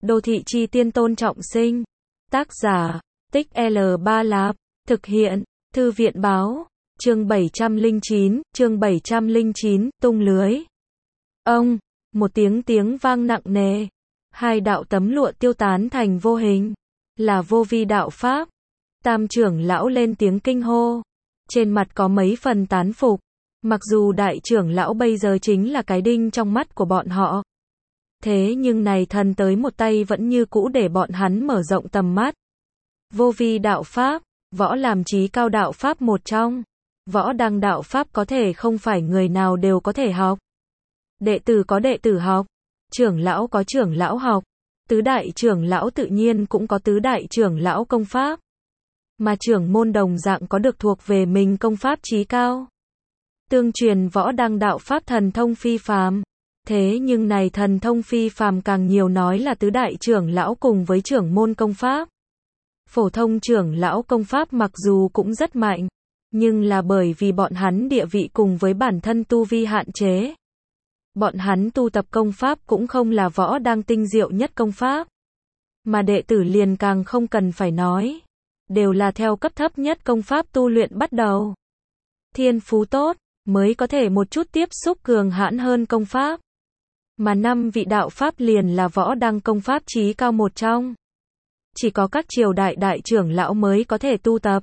Đô thị chi tiên Tôn Trọng Sinh. Tác giả, Tích L3 Lạp. Thực hiện, Thư viện báo. Chương 709, tung lưới. Ông, một tiếng vang nặng nề. Hai đạo tấm lụa tiêu tán thành vô hình. Là Vô Vi đạo Pháp. Tam trưởng lão lên tiếng kinh hô. Trên mặt có mấy phần tán phục. Mặc dù đại trưởng lão bây giờ chính là cái đinh trong mắt của bọn họ. Thế nhưng này thần tới một tay vẫn như cũ để bọn hắn mở rộng tầm mắt. Vô Vi đạo Pháp, võ làm chí cao đạo Pháp một trong. Võ đăng đạo Pháp có thể không phải người nào đều có thể học. Đệ tử có đệ tử học. Trưởng lão có trưởng lão học. Tứ đại trưởng lão tự nhiên cũng có tứ đại trưởng lão công pháp. Mà trưởng môn đồng dạng có được thuộc về mình công pháp chí cao. Tương truyền võ đăng đạo Pháp thần thông phi phàm. Thế nhưng này thần thông phi phàm càng nhiều nói là tứ đại trưởng lão cùng với trưởng môn công pháp. Phổ thông trưởng lão công pháp mặc dù cũng rất mạnh, nhưng là bởi vì bọn hắn địa vị cùng với bản thân tu vi hạn chế. Bọn hắn tu tập công pháp cũng không là võ đang tinh diệu nhất công pháp. Mà đệ tử liền càng không cần phải nói. Đều là theo cấp thấp nhất công pháp tu luyện bắt đầu. Thiên phú tốt, mới có thể một chút tiếp xúc cường hãn hơn công pháp. Mà 5 vị đạo Pháp liền là võ đăng công pháp chí cao một trong. Chỉ có các triều đại đại trưởng lão mới có thể tu tập.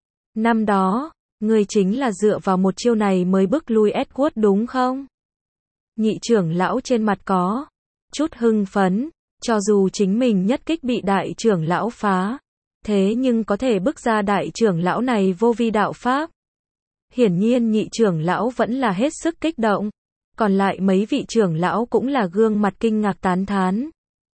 Năm đó, người chính là dựa vào một chiêu này mới bức lui Edward đúng không? Nhị trưởng lão trên mặt có chút hưng phấn, cho dù chính mình nhất kích bị đại trưởng lão phá. Thế nhưng có thể bức ra đại trưởng lão này vô vi đạo Pháp. Hiển nhiên nhị trưởng lão vẫn là hết sức kích động. Còn lại mấy vị trưởng lão cũng là gương mặt kinh ngạc tán thán.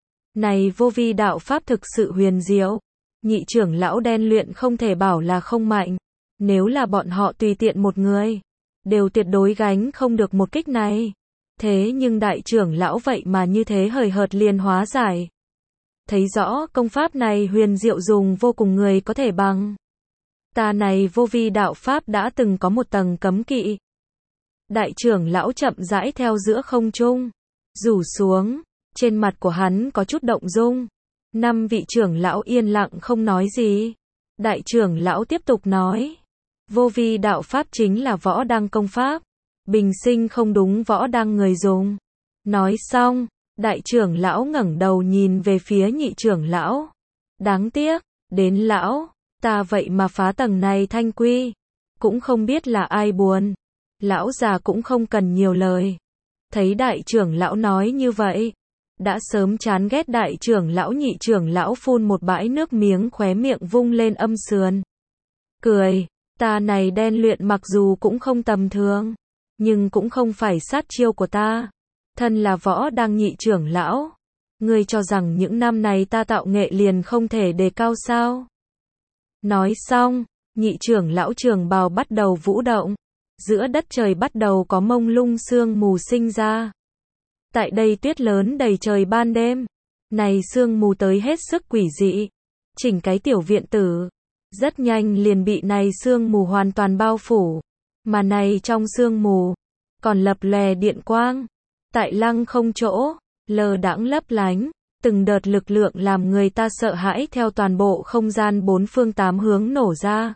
Này vô vi đạo Pháp thực sự huyền diệu. Nhị trưởng lão đen luyện không thể bảo là không mạnh. Nếu là bọn họ tùy tiện một người, đều tuyệt đối gánh không được một kích này. Thế nhưng đại trưởng lão vậy mà như thế hời hợt liền hóa giải. Thấy rõ công pháp này huyền diệu dùng vô cùng người có thể bằng. Ta này vô vi đạo Pháp đã từng có một tầng cấm kỵ. Đại trưởng lão chậm rãi theo giữa không trung, rủ xuống, trên mặt của hắn có chút động dung. 5 vị trưởng lão yên lặng không nói gì. Đại trưởng lão tiếp tục nói, vô vi đạo Pháp chính là võ đăng công pháp, bình sinh không đúng võ đăng người dùng. Nói xong, đại trưởng lão ngẩng đầu nhìn về phía nhị trưởng lão. Đáng tiếc, đến lão, ta vậy mà phá tầng này thanh quy, cũng không biết là ai buồn. Lão già cũng không cần nhiều lời. Thấy đại trưởng lão nói như vậy, đã sớm chán ghét đại trưởng lão nhị trưởng lão phun một bãi nước miếng khóe miệng vung lên âm sườn. Cười, ta này đen luyện mặc dù cũng không tầm thường, nhưng cũng không phải sát chiêu của ta. Thân là võ đăng nhị trưởng lão, ngươi cho rằng những năm này ta tạo nghệ liền không thể đề cao sao? Nói xong, nhị trưởng lão trường bào bắt đầu vũ động. Giữa đất trời bắt đầu có mông lung sương mù sinh ra. Tại đây tuyết lớn đầy trời ban đêm. Này sương mù tới hết sức quỷ dị. Chỉnh cái tiểu viện tử. Rất nhanh liền bị này sương mù hoàn toàn bao phủ. Mà này trong sương mù, còn lập lòe điện quang. Tại lăng không chỗ, lờ đãng lấp lánh. Từng đợt lực lượng làm người ta sợ hãi theo toàn bộ không gian 4 phương 8 hướng nổ ra.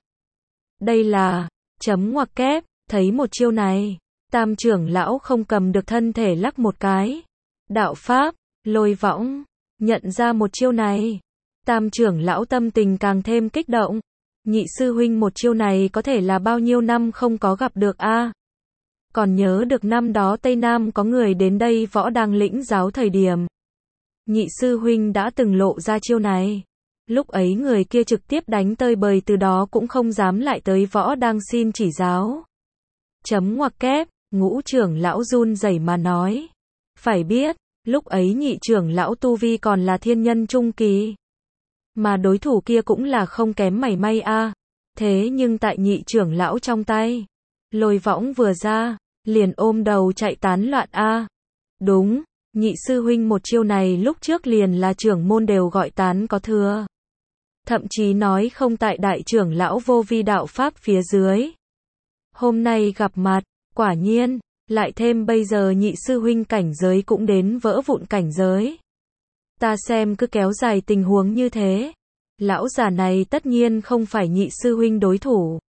Đây là chấm ngoặc kép. Thấy một chiêu này, tam trưởng lão không cầm được thân thể lắc một cái. Đạo Pháp, lôi võng, nhận ra một chiêu này. Tam trưởng lão tâm tình càng thêm kích động. Nhị sư huynh một chiêu này có thể là bao nhiêu năm không có gặp được a? Còn nhớ được năm đó Tây Nam có người đến đây võ đăng lĩnh giáo thời điểm. Nhị sư huynh đã từng lộ ra chiêu này. Lúc ấy người kia trực tiếp đánh tơi bời từ đó cũng không dám lại tới võ đăng xin chỉ giáo. Chấm ngoặc kép, ngũ trưởng lão run rẩy mà nói. Phải biết, lúc ấy nhị trưởng lão tu vi còn là thiên nhân trung kỳ. Mà đối thủ kia cũng là không kém mảy may a. Thế nhưng tại nhị trưởng lão trong tay, lôi võng vừa ra, liền ôm đầu chạy tán loạn a. Đúng, nhị sư huynh một chiêu này lúc trước liền là trưởng môn đều gọi tán có thừa. Thậm chí nói không tại đại trưởng lão vô vi đạo Pháp phía dưới. Hôm nay gặp mặt, quả nhiên, lại thêm bây giờ nhị sư huynh cảnh giới cũng đến vỡ vụn cảnh giới. Ta xem cứ kéo dài tình huống như thế, lão già này tất nhiên không phải nhị sư huynh đối thủ.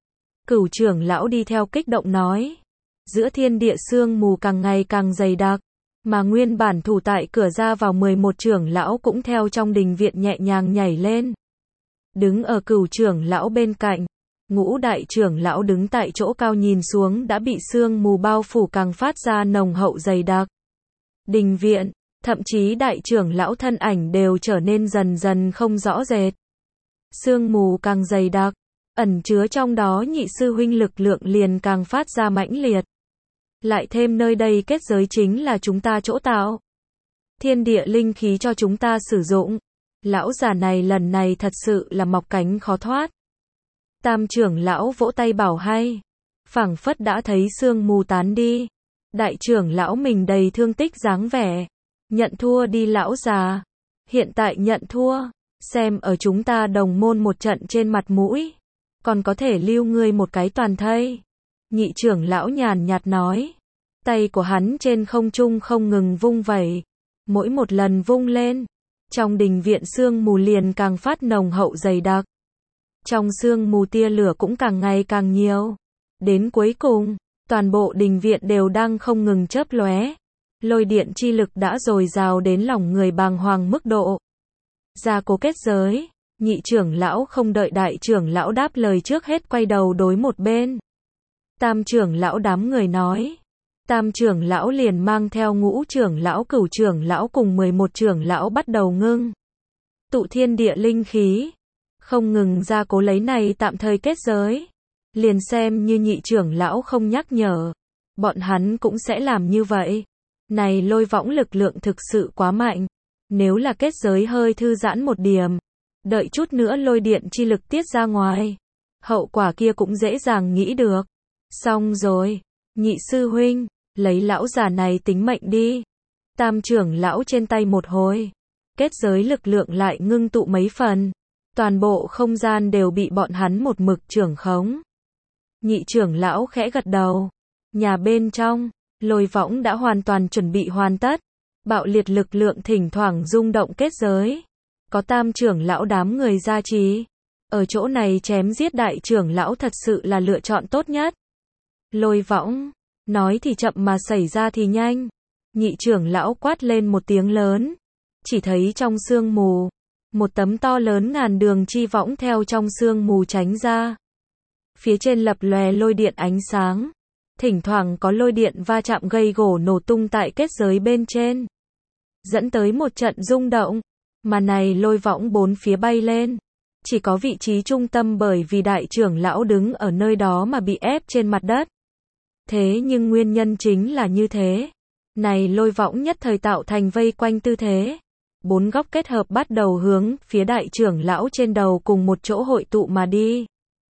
Cửu trưởng lão đi theo kích động nói. Giữa thiên địa sương mù càng ngày càng dày đặc, mà nguyên bản thủ tại cửa ra vào 11 trưởng lão cũng theo trong đình viện nhẹ nhàng nhảy lên. Đứng ở Cửu trưởng lão bên cạnh, Ngũ đại trưởng lão đứng tại chỗ cao nhìn xuống đã bị sương mù bao phủ càng phát ra nồng hậu dày đặc. Đình viện, thậm chí đại trưởng lão thân ảnh đều trở nên dần dần không rõ rệt. Sương mù càng dày đặc, ẩn chứa trong đó nhị sư huynh lực lượng liền càng phát ra mãnh liệt. Lại thêm nơi đây kết giới chính là chúng ta chỗ tạo. Thiên địa linh khí cho chúng ta sử dụng. Lão già này lần này thật sự là mọc cánh khó thoát. Tam trưởng lão vỗ tay bảo hay. Phảng phất đã thấy sương mù tán đi. Đại trưởng lão mình đầy thương tích dáng vẻ. Nhận thua đi lão già. Hiện tại nhận thua. Xem ở chúng ta đồng môn một trận trên mặt mũi. Còn có thể lưu ngươi một cái toàn thây. Nhị trưởng lão nhàn nhạt nói. Tay của hắn trên không trung không ngừng vung vẩy. Mỗi một lần vung lên, trong đình viện sương mù liền càng phát nồng hậu dày đặc. Trong sương mù tia lửa cũng càng ngày càng nhiều. Đến cuối cùng, toàn bộ đình viện đều đang không ngừng chớp lóe. Lôi điện chi lực đã dồi dào đến lòng người bàng hoàng mức độ. Gia cố kết giới, nhị trưởng lão không đợi đại trưởng lão đáp lời trước hết quay đầu đối một bên. Tam trưởng lão đám người nói. Tam trưởng lão liền mang theo ngũ trưởng lão cửu trưởng lão cùng 11 trưởng lão bắt đầu ngưng tụ thiên địa linh khí. Không ngừng gia cố lấy này tạm thời kết giới. Liền xem như nhị trưởng lão không nhắc nhở. Bọn hắn cũng sẽ làm như vậy. Này lôi võng lực lượng thực sự quá mạnh. Nếu là kết giới hơi thư giãn một điểm. Đợi chút nữa lôi điện chi lực tiết ra ngoài. Hậu quả kia cũng dễ dàng nghĩ được. Xong rồi. Nhị sư huynh. Lấy lão già này tính mệnh đi. Tam trưởng lão trên tay một hồi. Kết giới lực lượng lại ngưng tụ mấy phần. Toàn bộ không gian đều bị bọn hắn một mực trưởng khống. Nhị trưởng lão khẽ gật đầu. Nhà bên trong, lôi võng đã hoàn toàn chuẩn bị hoàn tất. Bạo liệt lực lượng thỉnh thoảng rung động kết giới. Có tam trưởng lão đám người gia trì. Ở chỗ này chém giết đại trưởng lão thật sự là lựa chọn tốt nhất. Lôi võng. Nói thì chậm mà xảy ra thì nhanh. Nhị trưởng lão quát lên một tiếng lớn. Chỉ thấy trong sương mù, một tấm to lớn ngàn đường chi võng theo trong sương mù tránh ra. Phía trên lập lòe lôi điện ánh sáng. Thỉnh thoảng có lôi điện va chạm gây gổ nổ tung tại kết giới bên trên. Dẫn tới một trận rung động. Mà này lôi võng bốn phía bay lên. Chỉ có vị trí trung tâm bởi vì đại trưởng lão đứng ở nơi đó mà bị ép trên mặt đất. Thế nhưng nguyên nhân chính là như thế. Này lôi võng nhất thời tạo thành vây quanh tư thế. Bốn góc kết hợp bắt đầu hướng phía đại trưởng lão trên đầu cùng một chỗ hội tụ mà đi.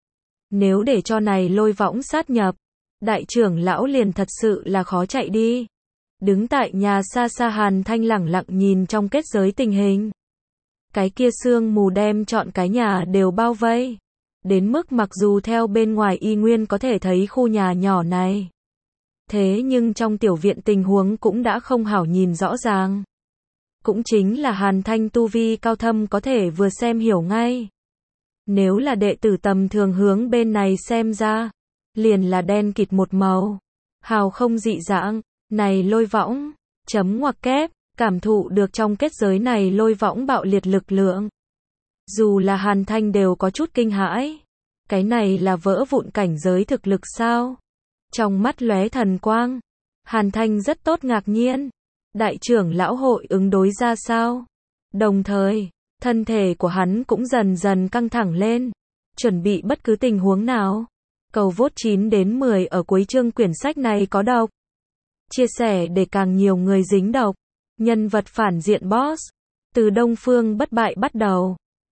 Nếu để cho này lôi võng sát nhập, đại trưởng lão liền thật sự là khó chạy đi. Đứng tại nhà xa xa Hàn Thanh lẳng lặng nhìn trong kết giới tình hình. Cái kia sương mù đem trọn cái nhà đều bao vây. Đến mức mặc dù theo bên ngoài y nguyên có thể thấy khu nhà nhỏ này. Thế nhưng trong tiểu viện tình huống cũng đã không hảo nhìn rõ ràng. Cũng chính là Hàn Thanh tu vi cao thâm có thể vừa xem hiểu ngay. Nếu là đệ tử tầm thường hướng bên này xem ra, liền là đen kịt một màu. Hào không dị dạng, này lôi võng, chấm ngoặc kép, cảm thụ được trong kết giới này lôi võng bạo liệt lực lượng. Dù là Hàn Thanh đều có chút kinh hãi. Cái này là vỡ vụn cảnh giới thực lực sao? Trong mắt lóe thần quang. Hàn Thanh rất tốt ngạc nhiên. Đại trưởng lão hội ứng đối ra sao? Đồng thời, thân thể của hắn cũng dần dần căng thẳng lên. Chuẩn bị bất cứ tình huống nào. Cầu vote 9 đến 10 ở cuối chương quyển sách này có đọc. Chia sẻ để càng nhiều người dính đọc. Nhân vật phản diện boss. Từ Đông Phương bất bại bắt đầu.